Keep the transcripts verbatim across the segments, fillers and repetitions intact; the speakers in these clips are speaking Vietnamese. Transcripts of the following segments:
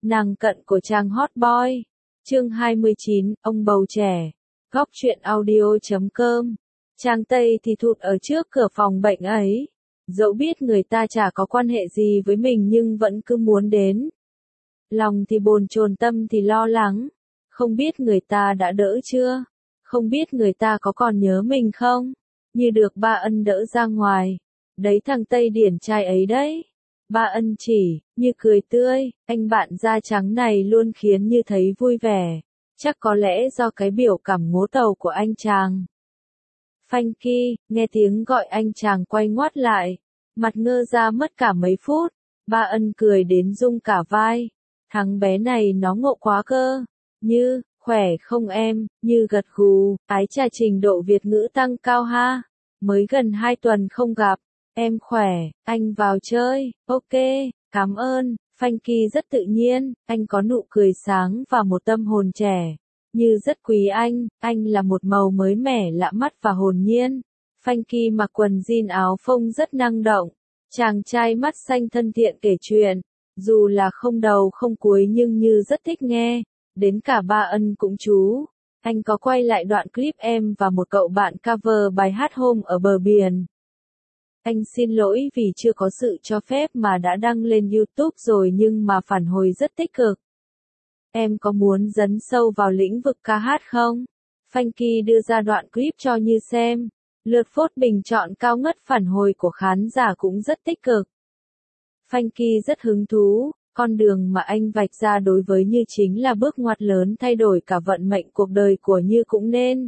Nàng cận của chàng hot boy. Chương hai mươi chín, ông bầu trẻ. Góc truyện audio chấm com. Chàng Tây thì thụt ở trước cửa phòng bệnh ấy. Dẫu biết người ta chả có quan hệ gì với mình nhưng vẫn cứ muốn đến. Lòng thì bồn chồn, tâm thì lo lắng. Không biết người ta đã đỡ chưa? Không biết người ta có còn nhớ mình không? Như được ba Ân đỡ ra ngoài. Đấy thằng Tây điển trai ấy đấy. Ba Ân chỉ, như cười tươi, anh bạn da trắng này luôn khiến Như thấy vui vẻ. Chắc có lẽ do cái biểu cảm ngố tàu của anh chàng. Frankie, nghe tiếng gọi anh chàng quay ngoắt lại. Mặt ngơ ra mất cả mấy phút. Ba Ân cười đến rung cả vai. Thằng bé này nó ngộ quá cơ. Như, khỏe không em? Như gật gù, ái chà, trình độ Việt ngữ tăng cao ha. Mới gần hai tuần không gặp. Em khỏe, anh vào chơi, ok, cảm ơn. Frankie rất tự nhiên, anh có nụ cười sáng và một tâm hồn trẻ. Như rất quý anh, anh là một màu mới mẻ lạ mắt và hồn nhiên. Frankie mặc quần jean áo phông rất năng động. Chàng trai mắt xanh thân thiện kể chuyện. Dù là không đầu không cuối nhưng Như rất thích nghe. Đến cả ba Ân cũng chú. Anh có quay lại đoạn clip em và một cậu bạn cover bài hát Hôm ở bờ biển. Anh xin lỗi vì chưa có sự cho phép mà đã đăng lên YouTube rồi nhưng mà phản hồi rất tích cực. Em có muốn dấn sâu vào lĩnh vực ca hát không? Frankie đưa ra đoạn clip cho Như xem. Lượt vote bình chọn cao ngất, phản hồi của khán giả cũng rất tích cực. Frankie rất hứng thú, con đường mà anh vạch ra đối với Như chính là bước ngoặt lớn thay đổi cả vận mệnh cuộc đời của Như cũng nên.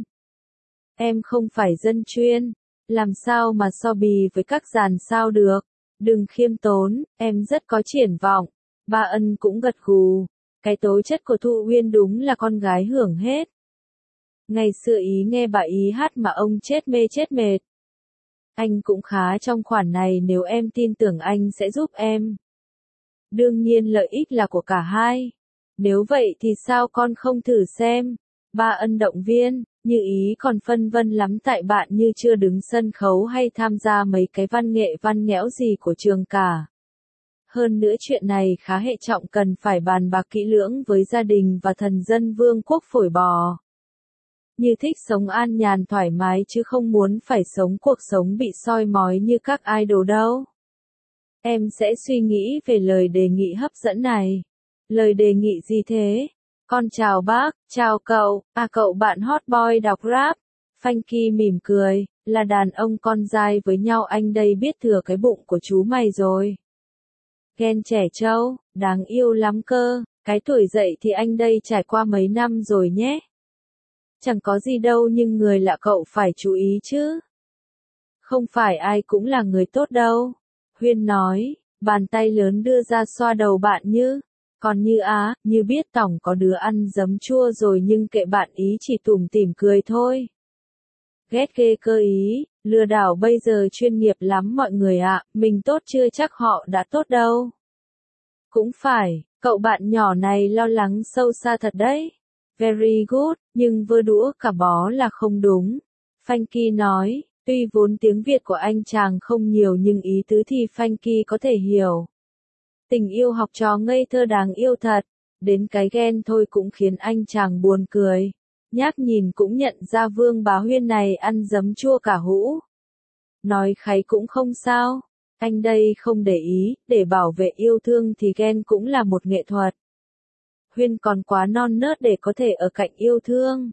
Em không phải dân chuyên. Làm sao mà so bì với các dàn sao được? Đừng khiêm tốn, em rất có triển vọng. Ba Ân cũng gật gù. Cái tố chất của Thu Uyên đúng là con gái hưởng hết. Ngày xưa ý nghe bà ý hát mà ông chết mê chết mệt. Anh cũng khá trong khoản này, nếu em tin tưởng anh sẽ giúp em. Đương nhiên lợi ích là của cả hai. Nếu vậy thì sao con không thử xem? Ba Ân động viên. Như ý còn phân vân lắm tại bạn Như chưa đứng sân khấu hay tham gia mấy cái văn nghệ văn nghẽo gì của trường cả. Hơn nữa chuyện này khá hệ trọng, cần phải bàn bạc kỹ lưỡng với gia đình và thần dân vương quốc phổi bò. Như thích sống an nhàn thoải mái chứ không muốn phải sống cuộc sống bị soi mói như các idol đâu. Em sẽ suy nghĩ về lời đề nghị hấp dẫn này. Lời đề nghị gì thế? Con chào bác, chào cậu, à cậu bạn hot boy đọc rap. Frankie mỉm cười, là đàn ông con dai với nhau anh đây biết thừa cái bụng của chú mày rồi. Ghen trẻ trâu, đáng yêu lắm cơ, cái tuổi dậy thì anh đây trải qua mấy năm rồi nhé. Chẳng có gì đâu nhưng người lạ cậu phải chú ý chứ. Không phải ai cũng là người tốt đâu. Huyên nói, bàn tay lớn đưa ra xoa đầu bạn Như. Còn Như á, Như biết tổng có đứa ăn giấm chua rồi nhưng kệ bạn ý chỉ tủm tỉm cười thôi. Ghét ghê cơ ý, lừa đảo bây giờ chuyên nghiệp lắm mọi người ạ, mình tốt chưa chắc họ đã tốt đâu. Cũng phải, cậu bạn nhỏ này lo lắng sâu xa thật đấy. Very good, nhưng vơ đũa cả bó là không đúng. Frankie nói, tuy vốn tiếng Việt của anh chàng không nhiều nhưng ý tứ thì Frankie có thể hiểu. Tình yêu học trò ngây thơ đáng yêu thật, đến cái ghen thôi cũng khiến anh chàng buồn cười. Nhác nhìn cũng nhận ra Vương Bá Huyên này ăn giấm chua cả hũ. Nói kháy cũng không sao, anh đây không để ý, để bảo vệ yêu thương thì ghen cũng là một nghệ thuật. Huyên còn quá non nớt để có thể ở cạnh yêu thương,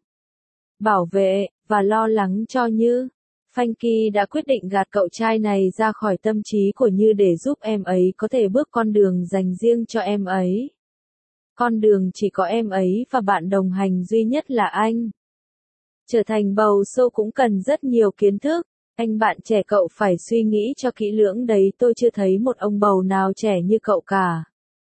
bảo vệ, và lo lắng cho Như. Frankie đã quyết định gạt cậu trai này ra khỏi tâm trí của Như để giúp em ấy có thể bước con đường dành riêng cho em ấy. Con đường chỉ có em ấy và bạn đồng hành duy nhất là anh. Trở thành bầu sâu cũng cần rất nhiều kiến thức. Anh bạn trẻ cậu phải suy nghĩ cho kỹ lưỡng đấy, tôi chưa thấy một ông bầu nào trẻ như cậu cả.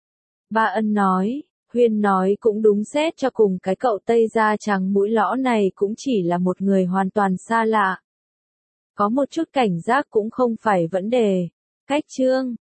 Ba Ân nói, Huyên nói cũng đúng, xét cho cùng cái cậu Tây da trắng mũi lõ này cũng chỉ là một người hoàn toàn xa lạ. Có một chút cảnh giác cũng không phải vấn đề. Cách chương,